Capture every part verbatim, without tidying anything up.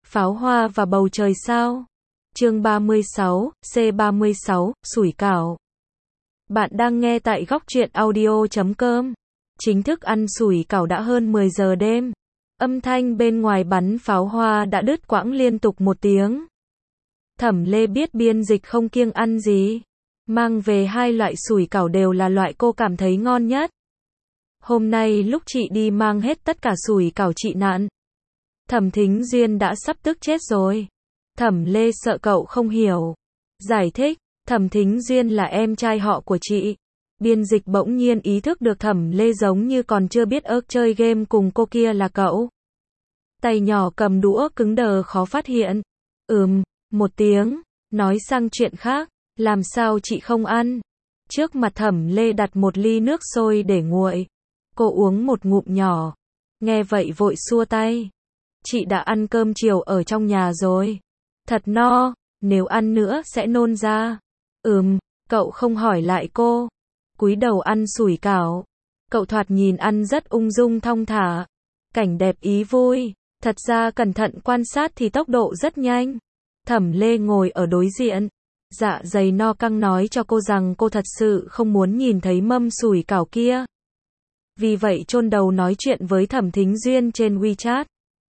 Pháo hoa và bầu trời sao? Chương ba mươi sáu, C ba mươi sáu, sủi cảo. Bạn đang nghe tại góc truyện audio chấm com. Chính thức ăn sủi cảo đã hơn mười giờ đêm. Âm thanh bên ngoài bắn pháo hoa đã đứt quãng liên tục một tiếng. Thẩm Lê biết Biên Dịch không kiêng ăn gì. Mang về hai loại sủi cảo đều là loại cô cảm thấy ngon nhất. Hôm nay lúc chị đi mang hết tất cả sủi cảo chị nặn. Thẩm Thính Duyên đã sắp tức chết rồi. Thẩm Lê sợ cậu không hiểu. Giải thích, Thẩm Thính Duyên là em trai họ của chị. Biên Dịch bỗng nhiên ý thức được Thẩm Lê giống như còn chưa biết ớt chơi game cùng cô kia là cậu. Tay nhỏ cầm đũa cứng đờ khó phát hiện. Ừm, một tiếng, nói sang chuyện khác, làm sao chị không ăn? Trước mặt Thẩm Lê đặt một ly nước sôi để nguội. Cô uống một ngụm nhỏ. Nghe vậy vội xua tay. Chị đã ăn cơm chiều ở trong nhà rồi. Thật no, nếu ăn nữa sẽ nôn ra. Ừm, cậu không hỏi lại cô. Cúi đầu ăn sủi cảo. Cậu thoạt nhìn ăn rất ung dung thong thả. Cảnh đẹp ý vui. Thật ra cẩn thận quan sát thì tốc độ rất nhanh. Thẩm Lê ngồi ở đối diện. Dạ dày no căng nói cho cô rằng cô thật sự không muốn nhìn thấy mâm sủi cảo kia. Vì vậy chôn đầu nói chuyện với Thẩm Thính Duyên trên WeChat.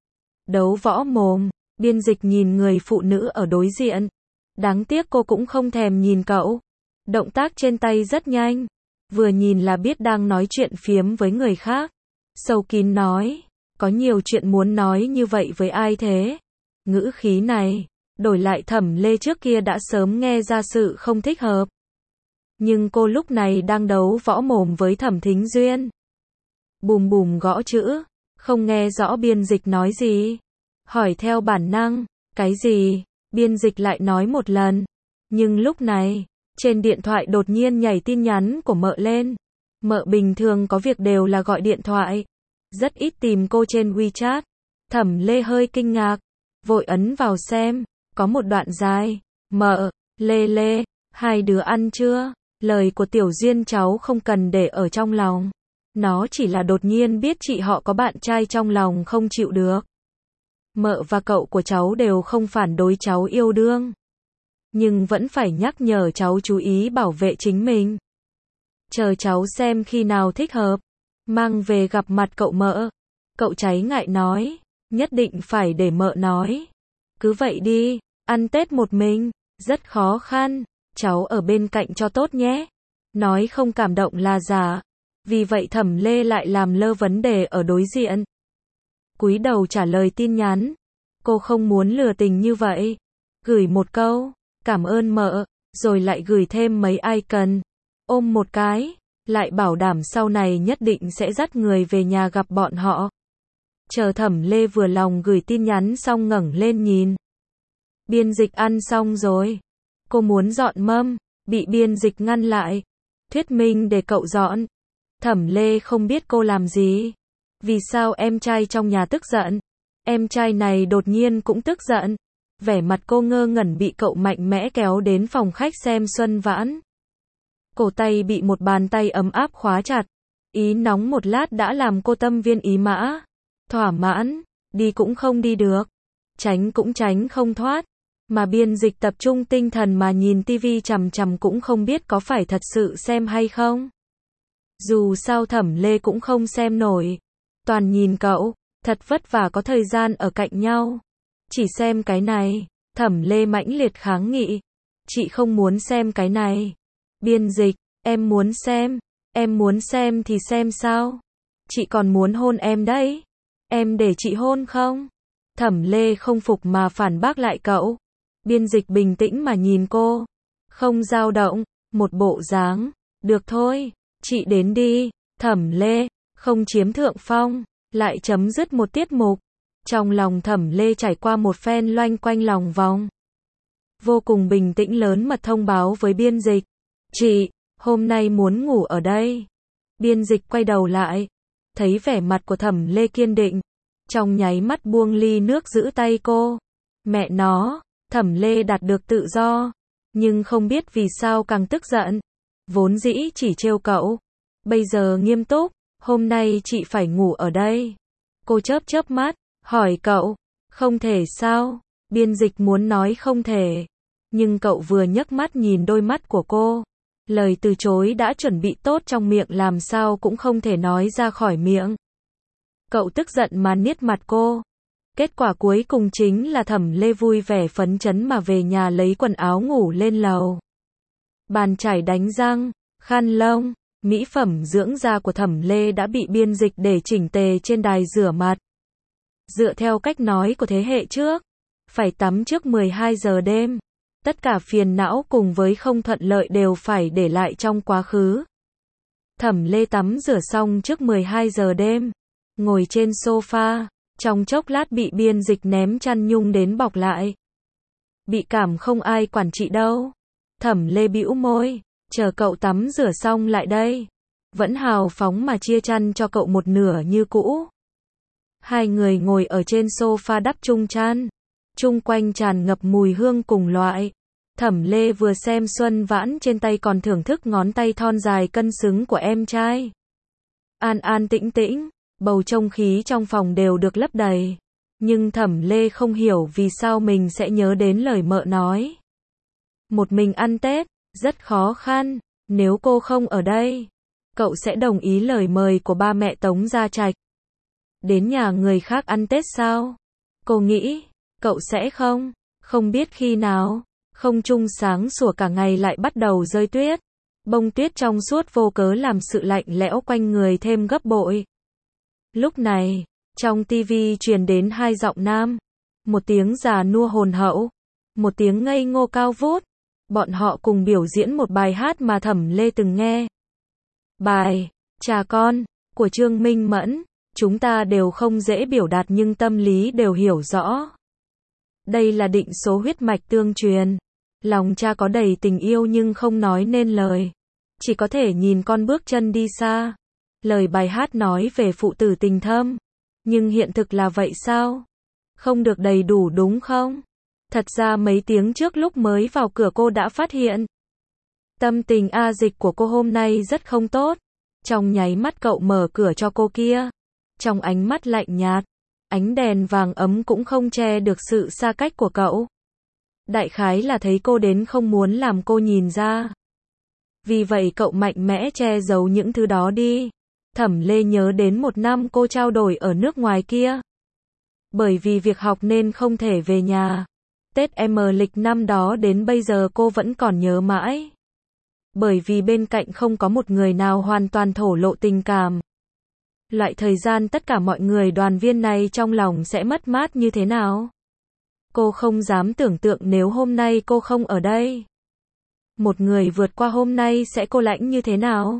Đấu võ mồm, Biên Dịch nhìn người phụ nữ ở đối diện. Đáng tiếc cô cũng không thèm nhìn cậu. Động tác trên tay rất nhanh. Vừa nhìn là biết đang nói chuyện phiếm với người khác. Sâu kín nói, có nhiều chuyện muốn nói như vậy với ai thế? Ngữ khí này, đổi lại Thẩm Lê trước kia đã sớm nghe ra sự không thích hợp. Nhưng cô lúc này đang đấu võ mồm với Thẩm Thính Duyên. Bùm bùm gõ chữ, không nghe rõ Biên Dịch nói gì. Hỏi theo bản năng, cái gì? Biên Dịch lại nói một lần. Nhưng lúc này, trên điện thoại đột nhiên nhảy tin nhắn của mợ lên. Mợ bình thường có việc đều là gọi điện thoại. Rất ít tìm cô trên WeChat. Thẩm Lê hơi kinh ngạc. Vội ấn vào xem. Có một đoạn dài. Mợ, Lê Lê, hai đứa ăn chưa? Lời của Tiểu Duyên cháu không cần để ở trong lòng. Nó chỉ là đột nhiên biết chị họ có bạn trai trong lòng không chịu được. Mợ và cậu của cháu đều không phản đối cháu yêu đương. Nhưng vẫn phải nhắc nhở cháu chú ý bảo vệ chính mình. Chờ cháu xem khi nào thích hợp. Mang về gặp mặt cậu mợ. Cậu cháy ngại nói. Nhất định phải để mợ nói. Cứ vậy đi, ăn Tết một mình, rất khó khăn. Cháu ở bên cạnh cho tốt nhé. Nói không cảm động là giả. Vì vậy Thẩm Lê lại làm lơ vấn đề ở đối diện. Cúi đầu trả lời tin nhắn. Cô không muốn lừa tình như vậy. Gửi một câu, cảm ơn mợ, rồi lại gửi thêm mấy icon. Ôm một cái, lại bảo đảm sau này nhất định sẽ dắt người về nhà gặp bọn họ. Chờ Thẩm Lê vừa lòng gửi tin nhắn xong ngẩng lên nhìn. Biên Dịch ăn xong rồi. Cô muốn dọn mâm, bị Biên Dịch ngăn lại. Thuyết minh để cậu dọn. Thẩm Lê không biết cô làm gì. Vì sao em trai trong nhà tức giận? Em trai này đột nhiên cũng tức giận. Vẻ mặt cô ngơ ngẩn bị cậu mạnh mẽ kéo đến phòng khách xem Xuân Vãn. Cổ tay bị một bàn tay ấm áp khóa chặt. Ý nóng một lát đã làm cô tâm viên ý mã. Thỏa mãn, đi cũng không đi được. Tránh cũng tránh không thoát. Mà Biên Dịch tập trung tinh thần mà nhìn tivi chằm chằm cũng không biết có phải thật sự xem hay không. Dù sao Thẩm Lê cũng không xem nổi. Toàn nhìn cậu, thật vất vả có thời gian ở cạnh nhau. Chỉ xem cái này, Thẩm Lê mãnh liệt kháng nghị. Chị không muốn xem cái này. Biên Dịch, em muốn xem. Em muốn xem thì xem sao? Chị còn muốn hôn em đấy. Em để chị hôn không? Thẩm Lê không phục mà phản bác lại cậu. Biên Dịch bình tĩnh mà nhìn cô. Không dao động, một bộ dáng. Được thôi, chị đến đi. Thẩm Lê, không chiếm thượng phong, lại chấm dứt một tiết mục. Trong lòng Thẩm Lê trải qua một phen loanh quanh lòng vòng. Vô cùng bình tĩnh lớn mật thông báo với Biên Dịch. Chị, hôm nay muốn ngủ ở đây. Biên Dịch quay đầu lại. Thấy vẻ mặt của Thẩm Lê kiên định. Trong nháy mắt buông ly nước giữ tay cô. Mẹ nó, Thẩm Lê đạt được tự do. Nhưng không biết vì sao càng tức giận. Vốn dĩ chỉ trêu cậu. Bây giờ nghiêm túc. Hôm nay chị phải ngủ ở đây. Cô chớp chớp mắt. Hỏi cậu. Không thể sao? Biên dịch muốn nói không thể. Nhưng cậu vừa nhấc mắt nhìn đôi mắt của cô. Lời từ chối đã chuẩn bị tốt trong miệng làm sao cũng không thể nói ra khỏi miệng. Cậu tức giận mà niết mặt cô. Kết quả cuối cùng chính là Thẩm Lê vui vẻ phấn chấn mà về nhà lấy quần áo ngủ lên lầu. Bàn chải đánh răng, khăn lông, mỹ phẩm dưỡng da của Thẩm Lê đã bị biên dịch để chỉnh tề trên đài rửa mặt. Dựa theo cách nói của thế hệ trước, phải tắm trước mười hai giờ đêm. Tất cả phiền não cùng với không thuận lợi đều phải để lại trong quá khứ. Thẩm Lê tắm rửa xong trước mười hai giờ đêm, ngồi trên sofa, trong chốc lát bị biên dịch ném chăn nhung đến bọc lại. Bị cảm không ai quản trị đâu. Thẩm Lê bĩu môi, chờ cậu tắm rửa xong lại đây. Vẫn hào phóng mà chia chăn cho cậu một nửa như cũ. Hai người ngồi ở trên sofa đắp chung chăn. Chung quanh tràn ngập mùi hương cùng loại. Thẩm Lê vừa xem Xuân Vãn trên tay còn thưởng thức ngón tay thon dài cân xứng của em trai. An an tĩnh tĩnh, bầu không khí trong phòng đều được lấp đầy. Nhưng Thẩm Lê không hiểu vì sao mình sẽ nhớ đến lời mợ nói. Một mình ăn Tết, rất khó khăn, nếu cô không ở đây, cậu sẽ đồng ý lời mời của ba mẹ Tống Gia Trạch. Đến nhà người khác ăn Tết sao? Cô nghĩ, cậu sẽ không, không biết khi nào, không trung sáng sủa cả ngày lại bắt đầu rơi tuyết. Bông tuyết trong suốt vô cớ làm sự lạnh lẽo quanh người thêm gấp bội. Lúc này, trong tivi truyền đến hai giọng nam. Một tiếng già nua hồn hậu, một tiếng ngây ngô cao vút. Bọn họ cùng biểu diễn một bài hát mà Thẩm Lê từng nghe. Bài Cha Con của Trương Minh Mẫn. Chúng ta đều không dễ biểu đạt nhưng tâm lý đều hiểu rõ. Đây là định số huyết mạch tương truyền. Lòng cha có đầy tình yêu nhưng không nói nên lời. Chỉ có thể nhìn con bước chân đi xa. Lời bài hát nói về phụ tử tình thâm. Nhưng hiện thực là vậy sao? Không được đầy đủ đúng không? Thật ra mấy tiếng trước lúc mới vào cửa cô đã phát hiện. Tâm tình A Dịch của cô hôm nay rất không tốt. Trong nháy mắt cậu mở cửa cho cô kia. Trong ánh mắt lạnh nhạt, ánh đèn vàng ấm cũng không che được sự xa cách của cậu. Đại khái là thấy cô đến không muốn làm cô nhìn ra. Vì vậy cậu mạnh mẽ che giấu những thứ đó đi. Thẩm Lê nhớ đến một năm cô trao đổi ở nước ngoài kia. Bởi vì việc học nên không thể về nhà. Tết âm lịch năm đó đến bây giờ cô vẫn còn nhớ mãi. Bởi vì bên cạnh không có một người nào hoàn toàn thổ lộ tình cảm. Loại thời gian tất cả mọi người đoàn viên này trong lòng sẽ mất mát như thế nào? Cô không dám tưởng tượng nếu hôm nay cô không ở đây. Một người vượt qua hôm nay sẽ cô lãnh như thế nào?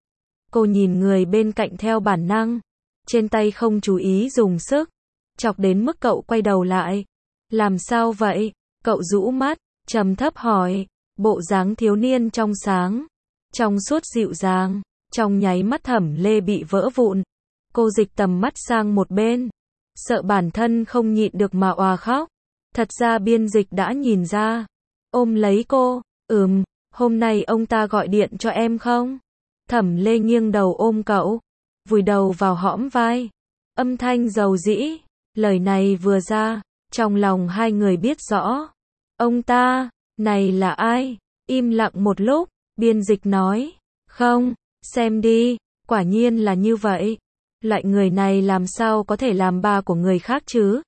Cô nhìn người bên cạnh theo bản năng. Trên tay không chú ý dùng sức. Chọc đến mức cậu quay đầu lại. Làm sao vậy? Cậu rũ mắt, trầm thấp hỏi. Bộ dáng thiếu niên trong sáng. Trong suốt dịu dàng. Trong nháy mắt Thẩm Lê bị vỡ vụn. Cô dịch tầm mắt sang một bên. Sợ bản thân không nhịn được mà òa khóc. Thật ra biên dịch đã nhìn ra. Ôm lấy cô. Ừm, hôm nay ông ta gọi điện cho em không? Thẩm Lê nghiêng đầu ôm cậu. Vùi đầu vào hõm vai. Âm thanh dầu dĩ. Lời này vừa ra. Trong lòng hai người biết rõ. Ông ta, này là ai? Im lặng một lúc. Biên dịch nói. Không, xem đi. Quả nhiên là như vậy. Loại người này làm sao có thể làm ba của người khác chứ?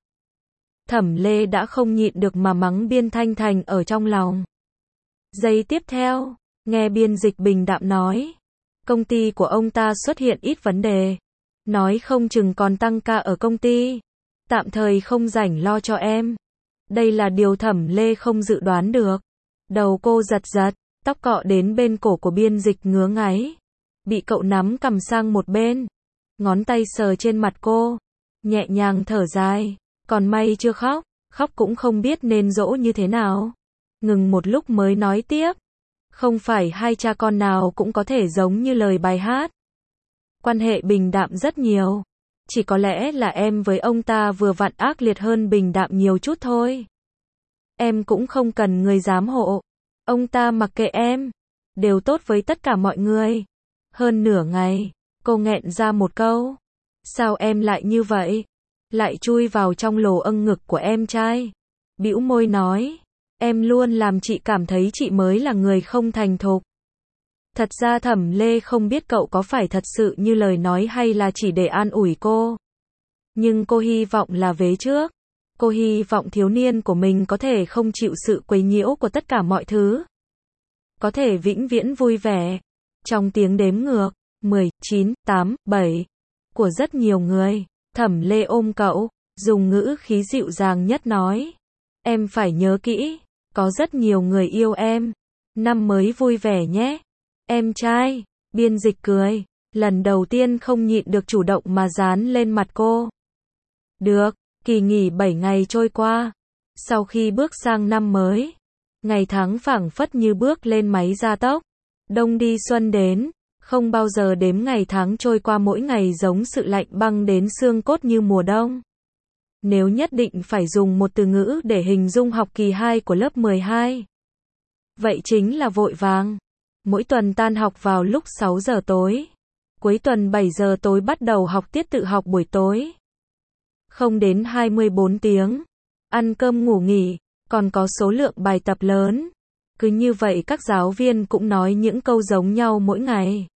Thẩm Lê đã không nhịn được mà mắng Biên Thanh Thành ở trong lòng. Giây tiếp theo, nghe biên dịch bình đạm nói. Công ty của ông ta xuất hiện ít vấn đề. Nói không chừng còn tăng ca ở công ty. Tạm thời không rảnh lo cho em. Đây là điều Thẩm Lê không dự đoán được. Đầu cô giật giật, tóc cọ đến bên cổ của biên dịch ngứa ngáy. Bị cậu nắm cầm sang một bên. Ngón tay sờ trên mặt cô. Nhẹ nhàng thở dài. Còn may chưa khóc. Khóc cũng không biết nên dỗ như thế nào. Ngừng một lúc mới nói tiếp. Không phải hai cha con nào cũng có thể giống như lời bài hát. Quan hệ bình đạm rất nhiều. Chỉ có lẽ là em với ông ta vừa vặn ác liệt hơn bình đạm nhiều chút thôi. Em cũng không cần người giám hộ. Ông ta mặc kệ em. Đều tốt với tất cả mọi người. Hơn nửa ngày, cô nghẹn ra một câu. Sao em lại như vậy? lại chui vào trong lồ âng ngực của em trai. Bĩu môi nói, em luôn làm chị cảm thấy chị mới là người không thành thục. Thật ra Thẩm Lê không biết cậu có phải thật sự như lời nói hay là chỉ để an ủi cô. Nhưng cô hy vọng là vế trước. Cô hy vọng thiếu niên của mình có thể không chịu sự quấy nhiễu của tất cả mọi thứ. Có thể vĩnh viễn vui vẻ. Trong tiếng đếm ngược, mười, chín, tám, bảy, của rất nhiều người, Thẩm Lê ôm cậu, dùng ngữ khí dịu dàng nhất nói. Em phải nhớ kỹ, có rất nhiều người yêu em. Năm mới vui vẻ nhé. Em trai, Biên Dịch cười, lần đầu tiên không nhịn được chủ động mà dán lên mặt cô. Được, kỳ nghỉ bảy ngày trôi qua. Sau khi bước sang năm mới, ngày tháng phảng phất như bước lên máy gia tốc. Đông đi xuân đến, không bao giờ đếm ngày tháng trôi qua mỗi ngày giống sự lạnh băng đến xương cốt như mùa đông. Nếu nhất định phải dùng một từ ngữ để hình dung học kỳ hai của lớp mười hai, vậy chính là vội vàng. Mỗi tuần tan học vào lúc sáu giờ tối. Cuối tuần bảy giờ tối bắt đầu học tiết tự học buổi tối. Không đến hai mươi bốn tiếng. Ăn cơm ngủ nghỉ, còn có số lượng bài tập lớn. Cứ như vậy các giáo viên cũng nói những câu giống nhau mỗi ngày.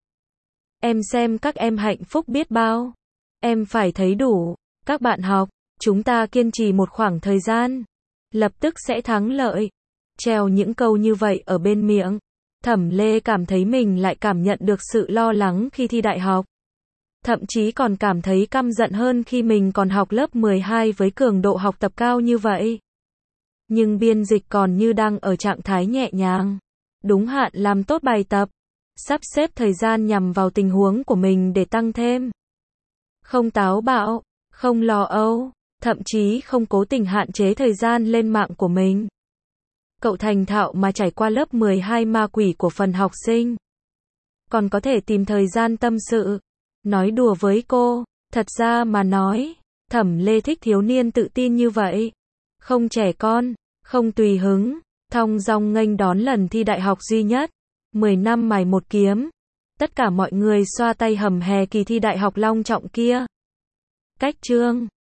Em xem các em hạnh phúc biết bao. Em phải thấy đủ. Các bạn học, chúng ta kiên trì một khoảng thời gian, lập tức sẽ thắng lợi. Treo những câu như vậy ở bên miệng. Thẩm Lê cảm thấy mình lại cảm nhận được sự lo lắng khi thi đại học. Thậm chí còn cảm thấy căm giận hơn khi mình còn học lớp mười hai với cường độ học tập cao như vậy. Nhưng Biên Dịch còn như đang ở trạng thái nhẹ nhàng. Đúng hạn làm tốt bài tập. Sắp xếp thời gian nhằm vào tình huống của mình để tăng thêm. Không táo bạo, không lo âu, thậm chí không cố tình hạn chế thời gian lên mạng của mình. Cậu thành thạo mà trải qua lớp mười hai ma quỷ của phần học sinh. Còn có thể tìm thời gian tâm sự, nói đùa với cô. Thật ra mà nói, Thẩm Lê thích thiếu niên tự tin như vậy. Không trẻ con, không tùy hứng, thong dong nghênh đón lần thi đại học duy nhất. mười năm mài một kiếm. Tất cả mọi người xoa tay hầm hè kỳ thi đại học long trọng kia. Cách chương